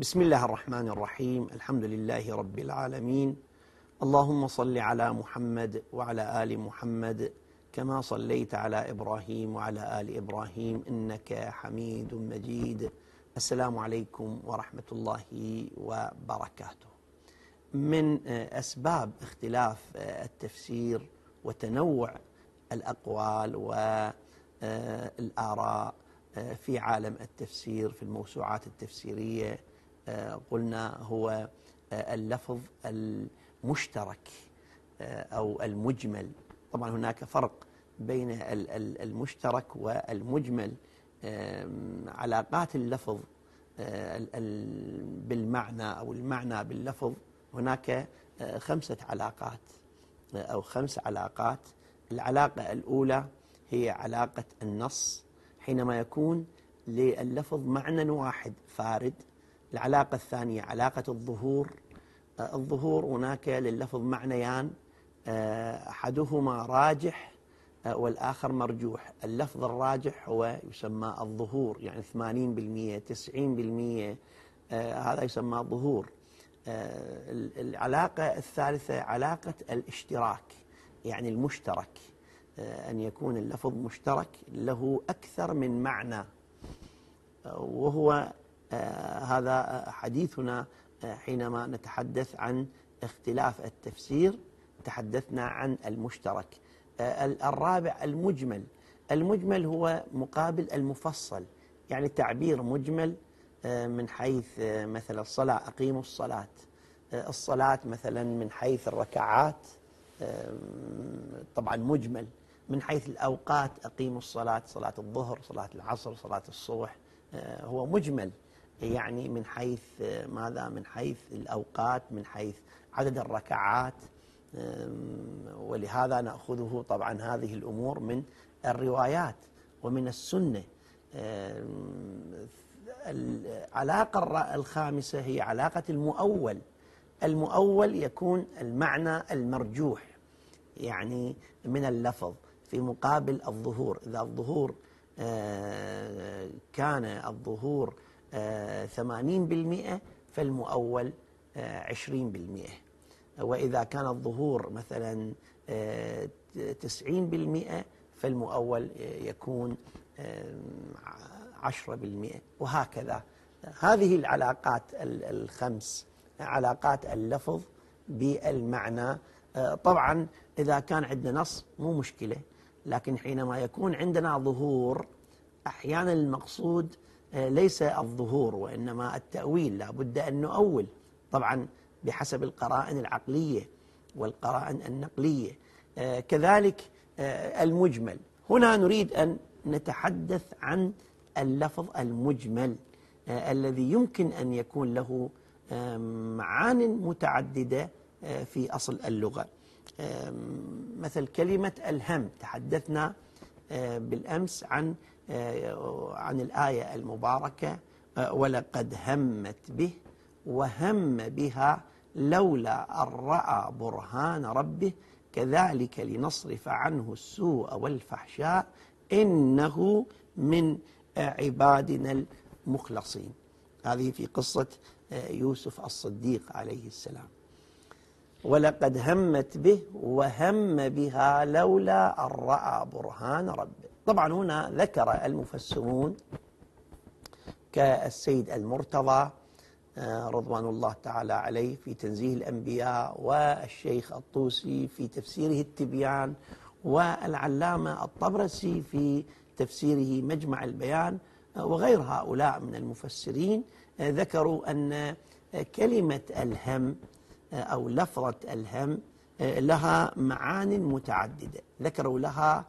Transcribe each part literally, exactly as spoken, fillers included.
بسم الله الرحمن الرحيم. الحمد لله رب العالمين. اللهم صل على محمد وعلى آل محمد كما صليت على إبراهيم وعلى آل إبراهيم إنك حميد مجيد. السلام عليكم ورحمة الله وبركاته. من أسباب اختلاف التفسير وتنوع الأقوال والآراء في عالم التفسير في الموسوعات التفسيرية قلنا هو اللفظ المشترك أو المجمل. طبعا هناك فرق بين المشترك والمجمل. علاقات اللفظ بالمعنى أو المعنى باللفظ هناك خمسة علاقات أو خمس علاقات. العلاقة الأولى هي علاقة النص، حينما يكون لللفظ معنى واحد فارد. العلاقة الثانية علاقة الظهور. الظهور هناك لللفظ معنيان، أحدهما راجح والآخر مرجوح. اللفظ الراجح هو يسمى الظهور، يعني ثمانين بالمئة تسعين بالمئة هذا يسمى ظهور. العلاقة الثالثة علاقة الاشتراك، يعني المشترك، أن يكون اللفظ مشترك له أكثر من معنى، وهو هذا حديثنا حينما نتحدث عن اختلاف التفسير. تحدثنا عن المشترك. الرابع المجمل. المجمل هو مقابل المفصل، يعني تعبير مجمل من حيث مثلا الصلاة، أقيموا الصلاة. الصلاة مثلا من حيث الركعات طبعا مجمل. من حيث الأوقات أقيموا الصلاة، صلاة الظهر، صلاة العصر، صلاة الصبح، هو مجمل، يعني من حيث ماذا؟ من حيث الأوقات، من حيث عدد الركعات. ولهذا نأخذه طبعا هذه الأمور من الروايات ومن السنة. العلاقة الخامسة هي علاقة المؤول. المؤول يكون المعنى المرجوح، يعني من اللفظ في مقابل الظهور. إذا الظهور كان الظهور ثمانين بالمئة فالمؤول عشرين بالمئة، وإذا كان الظهور مثلا تسعين بالمئة فالمؤول يكون عشرة بالمئة، وهكذا. هذه العلاقات الخمس علاقات اللفظ بالمعنى. طبعا إذا كان عندنا نص مو مشكلة، لكن حينما يكون عندنا ظهور أحيانا المقصود ليس الظهور وإنما التأويل. لا بد أن نؤول طبعا بحسب القرائن العقلية والقرائن النقلية. كذلك المجمل. هنا نريد أن نتحدث عن اللفظ المجمل الذي يمكن أن يكون له معان متعددة في أصل اللغة. مثل كلمة الهم، تحدثنا بالأمس عن عن الآية المباركة ولقد همت به وهم بها لولا أن رأى برهان ربه كذلك لنصرف عنه السوء والفحشاء إنه من عبادنا المخلصين. هذه في قصة يوسف الصديق عليه السلام. ولقد همت به وهم بها لولا أن رأى برهان ربه. طبعا هنا ذكر المفسرون كالسيد المرتضى رضوان الله تعالى عليه في تنزيه الأنبياء، والشيخ الطوسي في تفسيره التبيان، والعلامة الطبرسي في تفسيره مجمع البيان، وغير هؤلاء من المفسرين ذكروا أن كلمة الهم أو لفظة الهم لها معان متعددة. ذكروا لها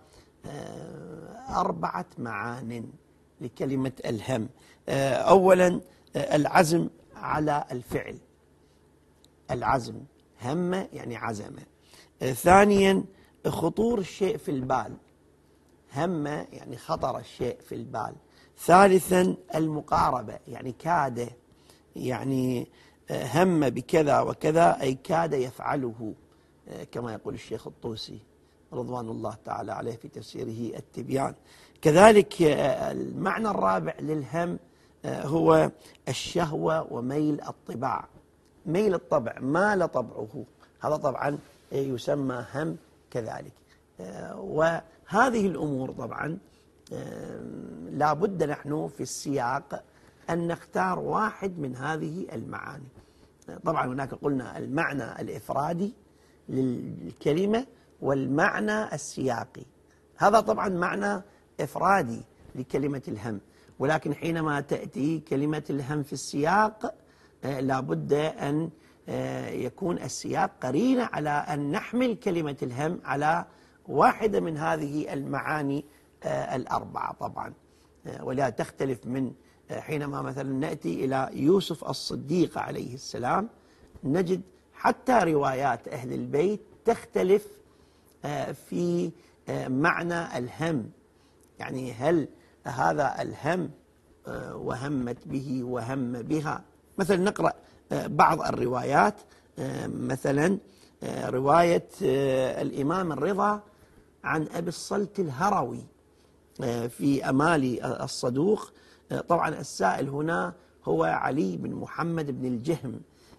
أربعة معان لكلمة الهم. أولا العزم على الفعل، العزم، هم يعني عزم. ثانيا خطور الشيء في البال، هم يعني خطر الشيء في البال. ثالثا المقاربة، يعني كاد، يعني هم بكذا وكذا أي كاد يفعله، كما يقول الشيخ الطوسي رضوان الله تعالى عليه في تفسيره التبيان. كذلك المعنى الرابع للهم هو الشهوة وميل الطباع. ميل الطبع مال طبعه، هذا طبعا يسمى هم كذلك. وهذه الأمور طبعا لا بد نحن في السياق أن نختار واحد من هذه المعاني. طبعا هناك قلنا المعنى الإفرادي للكلمة والمعنى السياقي، هذا طبعا معنى إفرادي لكلمة الهم، ولكن حينما تأتي كلمة الهم في السياق لا بد أن يكون السياق قرينة على أن نحمل كلمة الهم على واحدة من هذه المعاني الأربعة طبعا. ولا تختلف من حينما مثلا نأتي إلى يوسف الصديق عليه السلام نجد حتى روايات أهل البيت تختلف في معنى الهم، يعني هل هذا الهم وهمت به وهم بها. مثلا نقرأ بعض الروايات، مثلا رواية الإمام الرضا عن أبي الصلت الهروي في أمالي الصدوق. طبعا السائل هنا هو علي بن محمد بن الجهم،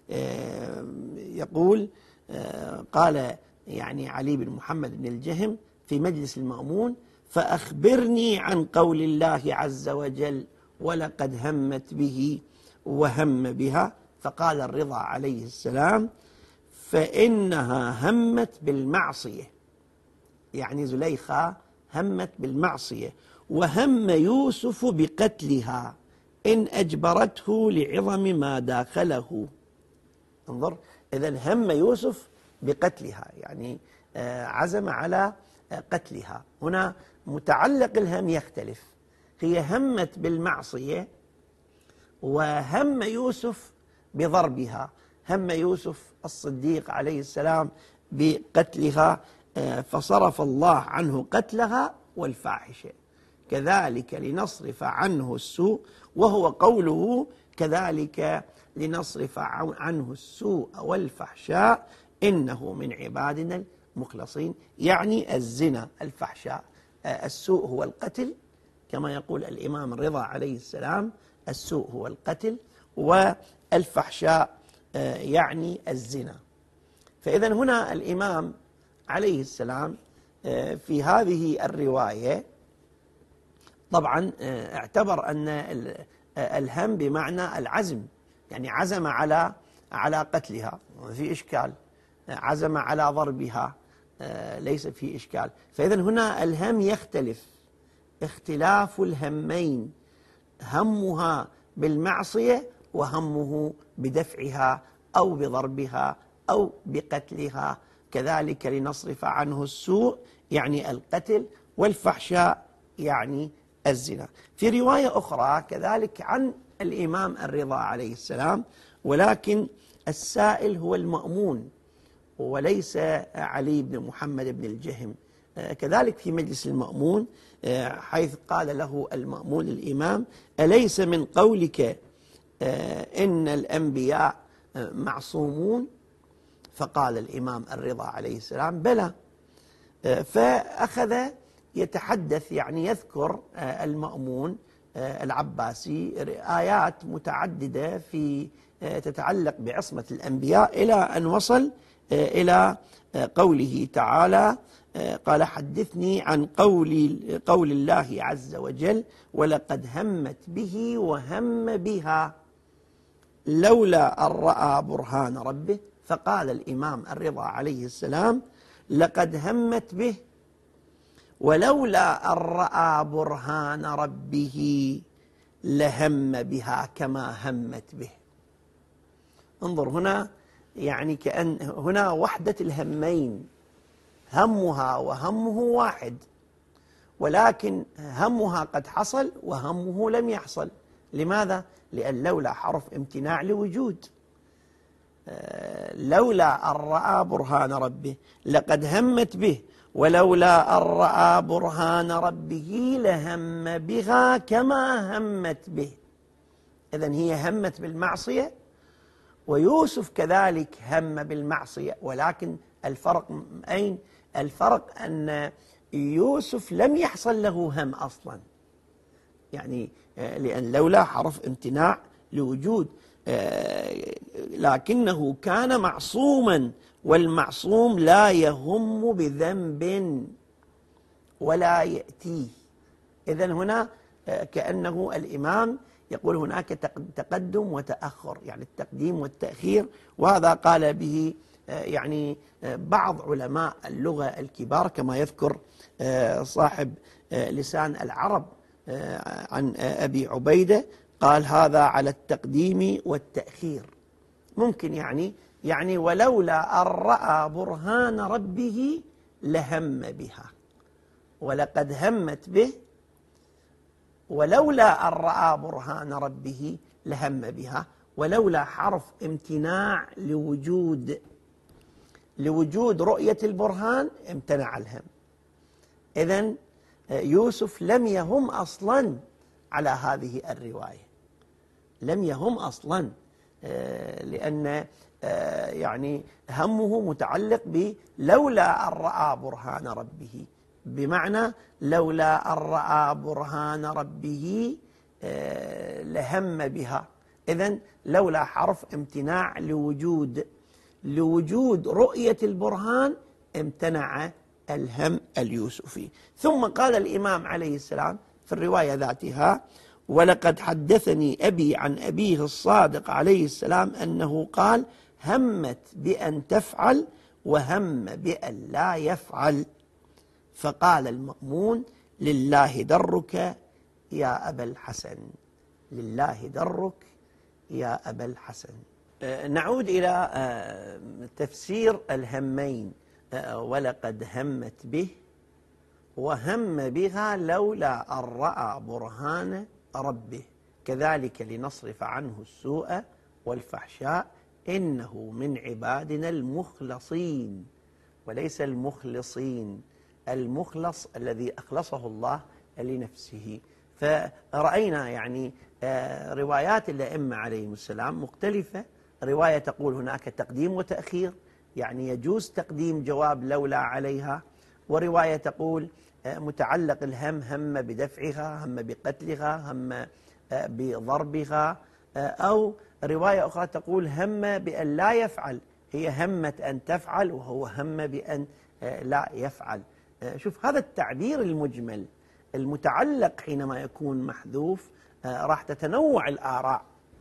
يقول قال يعني علي بن محمد بن الجهم في مجلس المأمون: فأخبرني عن قول الله عز وجل ولقد همت به وهم بها. فقال الرضا عليه السلام: فإنها همت بالمعصية، يعني زليخة همت بالمعصية، وهم يوسف بقتلها إن أجبرته لعظم ما داخله. انظر، إذن هم يوسف بقتلها، يعني عزم على قتلها. هنا متعلق الهم يختلف، هي همت بالمعصية وهم يوسف بضربها، هم يوسف الصديق عليه السلام بقتلها فصرف الله عنه قتلها والفاحشة، كذلك لنصرف عنه السوء، وهو قوله كذلك لنصرف عنه السوء والفحشاء إنه من عبادنا المخلصين، يعني الزنا الفحشاء. السوء هو القتل كما يقول الإمام الرضا عليه السلام، السوء هو القتل، والفحشاء يعني الزنا. فإذا هنا الإمام عليه السلام في هذه الرواية طبعا اعتبر أن الهم بمعنى العزم، يعني عزم على على قتلها، ما في إشكال، عزم على ضربها ليس في إشكال. فإذا هنا الهم يختلف اختلاف الهمين، همها بالمعصية وهمه بدفعها أو بضربها أو بقتلها، كذلك لنصرف عنه السوء يعني القتل، والفحشاء يعني الزنا. في رواية أخرى كذلك عن الإمام الرضا عليه السلام، ولكن السائل هو المأمون وليس علي بن محمد بن الجهم، كذلك في مجلس المأمون حيث قال له المأمون الإمام: أليس من قولك إن الأنبياء معصومون؟ فقال الإمام الرضا عليه السلام: بلى. فأخذ يتحدث، يعني يذكر المأمون العباسي آيات متعددة في تتعلق بعصمة الأنبياء إلى أن وصل إلى قوله تعالى: قال حدثني عن قول قول الله عز وجل ولقد همت به وهم بها لولا أن رأى برهان ربه. فقال الإمام الرضا عليه السلام: لقد همت به ولولا أن رأى برهان ربه لهم بها كما همت به. انظر هنا، يعني كأن هنا وحدة الهمين، همها وهمه واحد، ولكن همها قد حصل وهمه لم يحصل. لماذا؟ لأن لولا حرف امتناع لوجود، لولا أن رأى برهان ربه لقد همت به ولولا أن رأى برهان ربه لهم بها كما همت به. إذن هي همت بالمعصية، ويوسف كذلك هم بالمعصية، ولكن الفرق أين؟ الفرق أن يوسف لم يحصل له هم أصلا، يعني لأن لولا حرف امتناع لوجود، لكنه كان معصوما، والمعصوم لا يهم بذنب ولا يأتيه. إذن هنا كأنه الإمام يقول هناك تقدم وتأخر، يعني التقديم والتأخير، وهذا قال به يعني بعض علماء اللغة الكبار كما يذكر صاحب لسان العرب عن أبي عبيدة، قال هذا على التقديم والتأخير. ممكن يعني يعني ولولا أن رأى برهان ربه لهم بها، ولقد همت به، ولولا أن رأى برهان ربه لهم بها، ولولا حرف امتناع لوجود لوجود رؤية البرهان امتنع الهم. إذن يوسف لم يهم أصلا على هذه الرواية، لم يهم أصلا، لأن يعني همه متعلق بلولا أن رأى برهان ربه، بمعنى لولا أن رأى برهان ربه لهم بها. إذن لولا حرف امتناع لوجود لوجود رؤية البرهان امتنع الهم اليوسفي. ثم قال الإمام عليه السلام في الرواية ذاتها: ولقد حدثني أبي عن أبيه الصادق عليه السلام أنه قال: همت بأن تفعل وهم بأن لا يفعل. فقال المأمون: لله درك يا أبا الحسن، لله درك يا أبا الحسن. نعود إلى تفسير الهمين: ولقد همت به وهم بها لولا أن رأى برهان ربه، كذلك لنصرف عنه السوء والفحشاء إنه من عبادنا المخلصين، وليس المخلصين، المخلص الذي أخلصه الله لنفسه. فرأينا يعني روايات الأئمة عليهم السلام مختلفة. رواية تقول هناك تقديم وتأخير، يعني يجوز تقديم جواب لولا عليها، ورواية تقول متعلق الهم هم بدفعها، هم بقتلها، هم بضربها، أو رواية أخرى تقول هم بأن لا يفعل، هي همت أن تفعل وهو هم بأن لا يفعل. شوف هذا التعبير المجمل المتعلق حينما يكون محذوف راح تتنوع الآراء.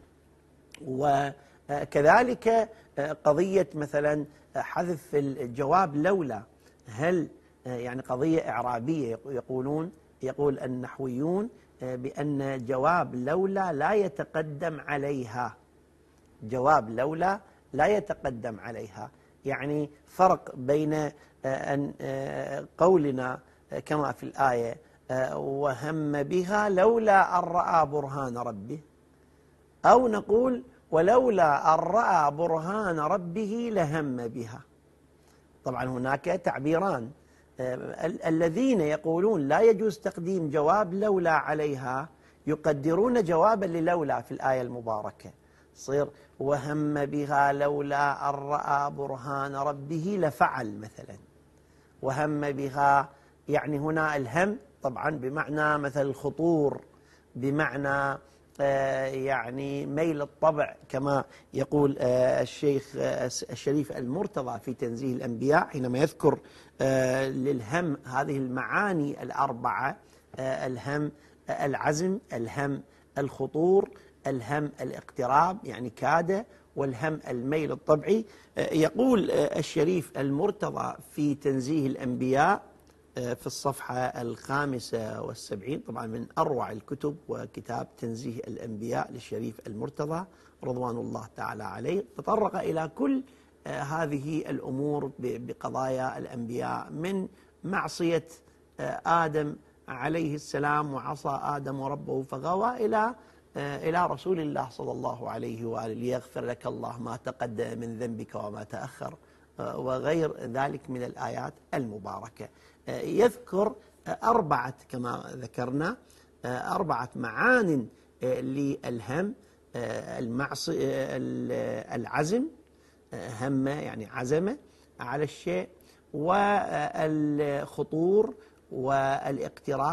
وكذلك قضية مثلا حذف الجواب لولا، هل يعني قضية إعرابية؟ يقولون يقول النحويون بأن جواب لولا لا يتقدم عليها، جواب لولا لا يتقدم عليها، يعني فرق بين أن قولنا كما في الآية وهم بها لولا أن رأى برهان ربه، أو نقول ولولا أن رأى برهان ربه لهم بها. طبعا هناك تعبيران. الذين يقولون لا يجوز تقديم جواب لولا عليها يقدرون جوابا للولا في الآية المباركة، صير وهم بها لولا أن رأى برهان ربه لفعل مثلا. وهم بها يعني هنا الهم طبعا بمعنى مثل الخطور، بمعنى يعني ميل الطبع، كما يقول الشيخ الشريف المرتضى في تنزيه الأنبياء حينما يذكر للهم هذه المعاني الأربعة: الهم العزم، الهم الخطور، الهم الاقتراب يعني كاد، والهم الميل الطبعي. يقول الشريف المرتضى في تنزيه الأنبياء في الصفحة الخامسة والسبعين، طبعا من أروع الكتب، وكتاب تنزيه الأنبياء للشريف المرتضى رضوان الله تعالى عليه، تطرق إلى كل هذه الأمور بقضايا الأنبياء، من معصية آدم عليه السلام وعصى آدم ربه فغوى، إلى إلى رسول الله صلى الله عليه وآله: ليغفر لك الله ما تقدم من ذنبك وما تأخر، وغير ذلك من الآيات المباركة. يذكر أربعة كما ذكرنا أربعة معان للهم: المعصية، العزم، هم يعني عزم على الشيء، والخطور، والاقتراب،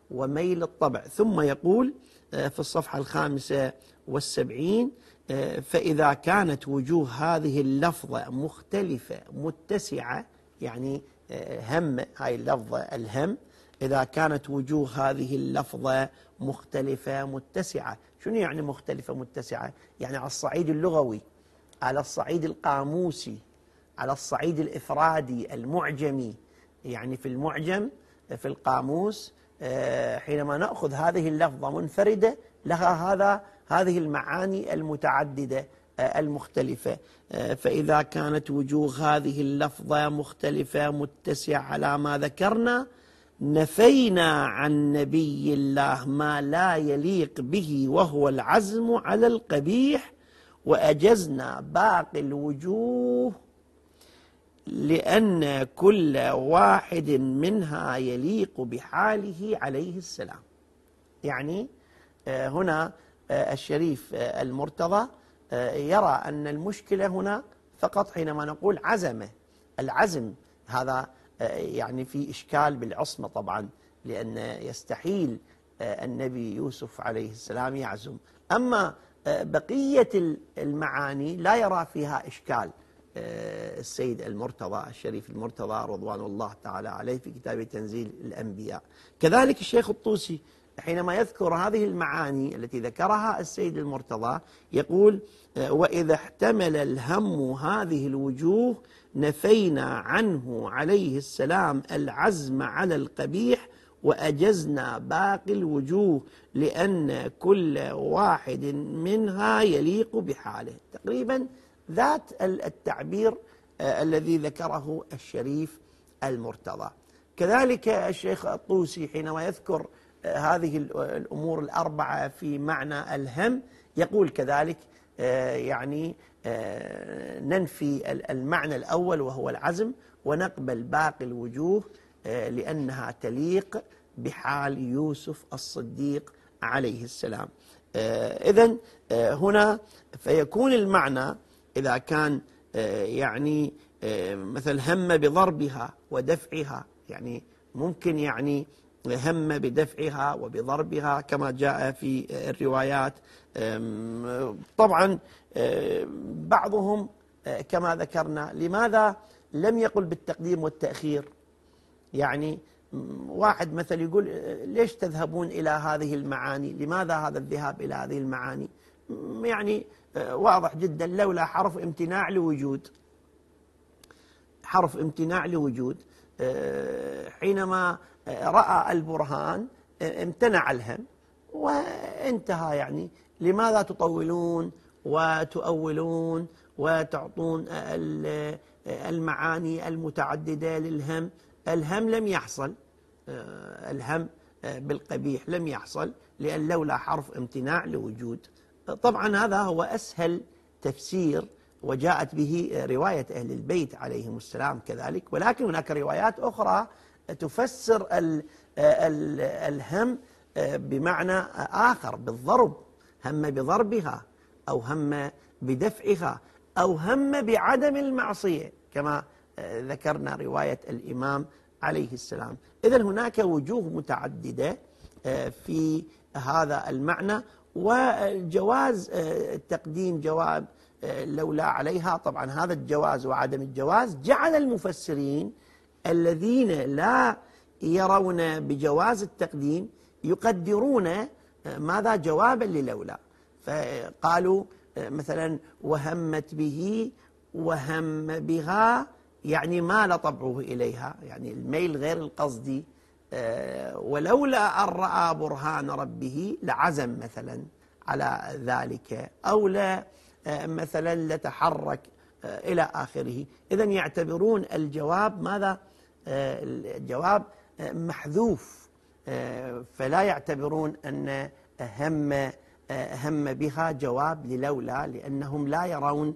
وميل الطبع. ثم يقول في الصفحة الخامسة والسبعين: فإذا كانت وجوه هذه اللفظة مختلفة متسعة، يعني هم هاي اللفظة الهم، إذا كانت وجوه هذه اللفظة مختلفة متسعة. شنو يعني مختلفة متسعة؟ يعني على الصعيد اللغوي، على الصعيد القاموسي، على الصعيد الإفرادي المعجمي. يعني في المعجم في القاموس حينما نأخذ هذه اللفظة منفردة لها هذا هذه المعاني المتعددة المختلفة. فإذا كانت وجوه هذه اللفظة مختلفة متسعة على ما ذكرنا، نفينا عن نبي الله ما لا يليق به وهو العزم على القبيح، وأجزنا باقي الوجوه لأن كل واحد منها يليق بحاله عليه السلام. يعني هنا الشريف المرتضى يرى أن المشكلة هنا فقط حينما نقول عزمه. العزم هذا يعني في إشكال بالعصمة طبعا، لأن يستحيل النبي يوسف عليه السلام يعزم. أما بقية المعاني لا يرى فيها إشكال السيد المرتضى الشريف المرتضى رضوان الله تعالى عليه في كتاب تنزيل الأنبياء. كذلك الشيخ الطوسي حينما يذكر هذه المعاني التي ذكرها السيد المرتضى يقول: وإذا احتمل الهم هذه الوجوه نفينا عنه عليه السلام العزم على القبيح، وأجزنا باقي الوجوه لأن كل واحد منها يليق بحاله. تقريبا ذات التعبير الذي ذكره الشريف المرتضى. كذلك الشيخ الطوسي حينما يذكر هذه الأمور الأربعة في معنى الهم يقول كذلك يعني ننفي المعنى الأول وهو العزم، ونقبل باقي الوجوه لأنها تليق بحال يوسف الصديق عليه السلام. إذن هنا فيكون المعنى إذا كان يعني مثل هم بضربها ودفعها، يعني ممكن يعني هم بدفعها وبضربها كما جاء في الروايات. طبعا بعضهم كما ذكرنا لماذا لم يقل بالتقديم والتأخير؟ يعني واحد مثل يقول ليش تذهبون إلى هذه المعاني؟ لماذا هذا الذهاب إلى هذه المعاني؟ يعني واضح جدا، لولا حرف امتناع لوجود، حرف امتناع لوجود. حينما رأى البرهان امتنع الهم وانتهى. يعني لماذا تطولون وتؤولون وتعطون المعاني المتعددة للهم؟ الهم لم يحصل، الهم بالقبيح لم يحصل لأن لولا حرف امتناع لوجود. طبعا هذا هو أسهل تفسير وجاءت به رواية أهل البيت عليهم السلام كذلك، ولكن هناك روايات أخرى تفسر ال ال الهم بمعنى آخر، بالضرب، هم بضربها أو هم بدفعها أو هم بعدم المعصية كما ذكرنا رواية الإمام عليه السلام. إذن هناك وجوه متعددة في هذا المعنى، وجواز تقديم جواب لولا عليها. طبعا هذا الجواز وعدم الجواز جعل المفسرين الذين لا يرون بجواز التقديم يقدرون ماذا جوابا للولا، فقالوا مثلا وهمت به وهم بها، يعني مال طبعه إليها، يعني الميل غير القصدي. ولولا أن رأى برهان ربه لعزم مثلا على ذلك، أو لا مثلا لتحرك إلى آخره. إذن يعتبرون الجواب ماذا؟ الجواب محذوف، فلا يعتبرون أن هم هم بها جواب للولا، لأنهم لا يرون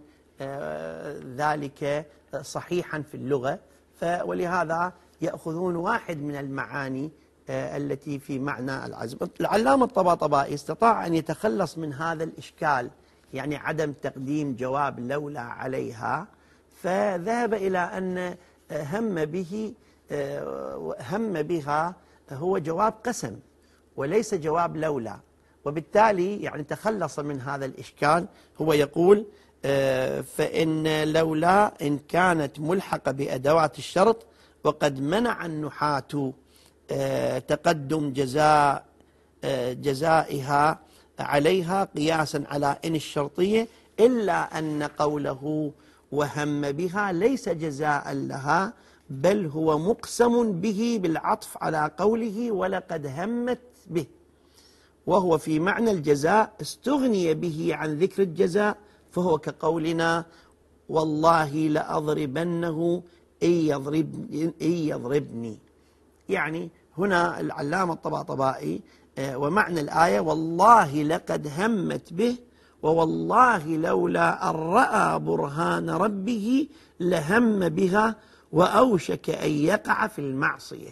ذلك صحيحا في اللغة، ولهذا يأخذون واحد من المعاني التي في معنى العزم. العلامة الطباطبائي استطاع أن يتخلص من هذا الإشكال، يعني عدم تقديم جواب لولا عليها، فذهب إلى أن هم به هم بها هو جواب قسم، وليس جواب لولا، وبالتالي يعني تخلص من هذا الإشكال. هو يقول فإن لولا إن كانت ملحقة بأدوات الشرط وقد منع النحاة تقدم جزاء جزائها عليها قياسا على إن الشرطية، إلا أن قوله وهم بها ليس جزاء لها، بل هو مقسم به بالعطف على قوله ولقد همت به، وهو في معنى الجزاء استغني به عن ذكر الجزاء، فهو كقولنا والله لأضربنه إن يضربني, إن يضربني. يعني هنا العلامة الطباطبائي ومعنى الآية والله لقد همت به، ووالله لولا أن رأى برهان ربه لهم بها وأوشك أن يقع في المعصية.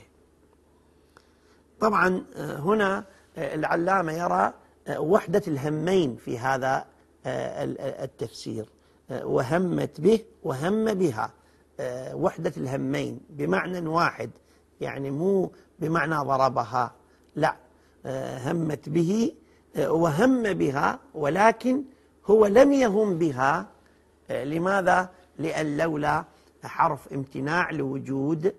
طبعا هنا العلامة يرى وحدة الهمين في هذا التفسير، وهمت به وهم بها، وحدة الهمين بمعنى واحد، يعني مو بمعنى ضربها، لا، همت به وهم بها، ولكن هو لم يهم بها. لماذا؟ لأن لولا حرف امتناع لوجود،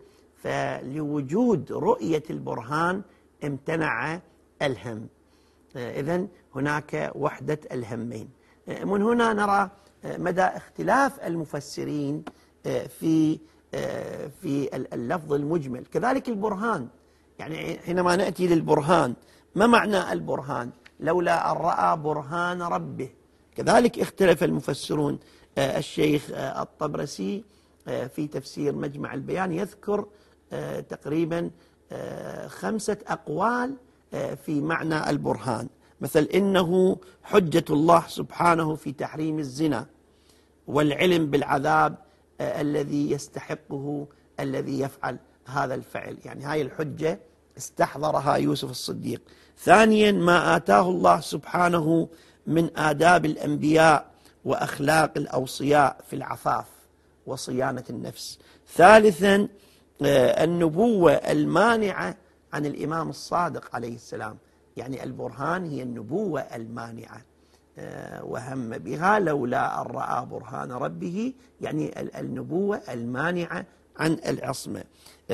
فلوجود رؤية البرهان امتنع الهم. إذن هناك وحدة الهمين. من هنا نرى مدى اختلاف المفسرين في في اللفظ المجمل. كذلك البرهان، يعني حينما نأتي للبرهان، ما معنى البرهان؟ لولا أن رأى برهان ربه. كذلك اختلف المفسرون. الشيخ الطبرسي في تفسير مجمع البيان يذكر تقريبا خمسة أقوال في معنى البرهان، مثل إنه حجة الله سبحانه في تحريم الزنا والعلم بالعذاب الذي يستحقه الذي يفعل هذا الفعل، يعني هاي الحجة استحضرها يوسف الصديق. ثانيا ما آتاه الله سبحانه من آداب الأنبياء وأخلاق الأوصياء في العفاف وصيانة النفس. ثالثا النبوة المانعة عن الإمام الصادق عليه السلام، يعني البرهان هي النبوة المانعة، وهم بها لولا أن رأى برهان ربه، يعني النبوة المانعة عن العصمة.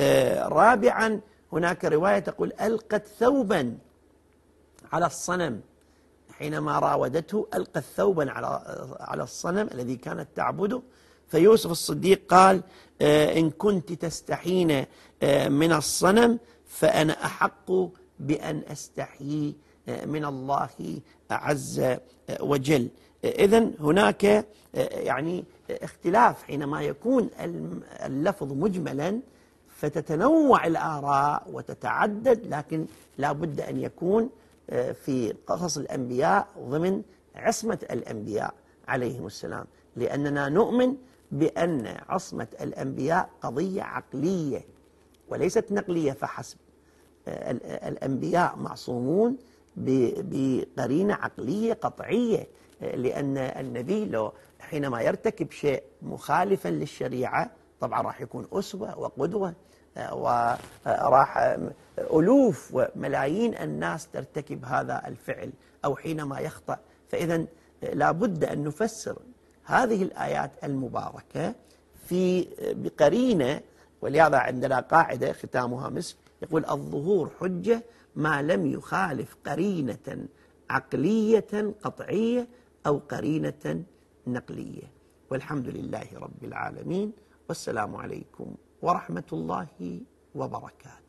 رابعا هناك رواية تقول ألقت ثوبا على الصنم، حينما راودته ألقت ثوبا على على الصنم الذي كانت تعبده، فيوسف الصديق قال إن كنت تستحين من الصنم فأنا أحق بأن أستحيي من الله عز وجل. إذن هناك يعني اختلاف حينما يكون اللفظ مجملا، فتتنوع الآراء وتتعدد، لكن لا بد أن يكون في قصص الأنبياء ضمن عصمة الأنبياء عليهم السلام، لأننا نؤمن بأن عصمة الأنبياء قضية عقلية وليست نقلية فحسب. الأنبياء معصومون بقرينة عقلية قطعية، لأن النبي لو حينما يرتكب شيء مخالفا للشريعة طبعا راح يكون أسوة وقدوة، وراح ألوف وملايين الناس ترتكب هذا الفعل، أو حينما يخطأ. فإذا لا بد أن نفسر هذه الآيات المباركة في بقرينة، ولهذا عندنا قاعدة ختامها مسك يقول الظهور حجة ما لم يخالف قرينة عقلية قطعية أو قرينة نقلية. والحمد لله رب العالمين، والسلام عليكم ورحمة الله وبركاته.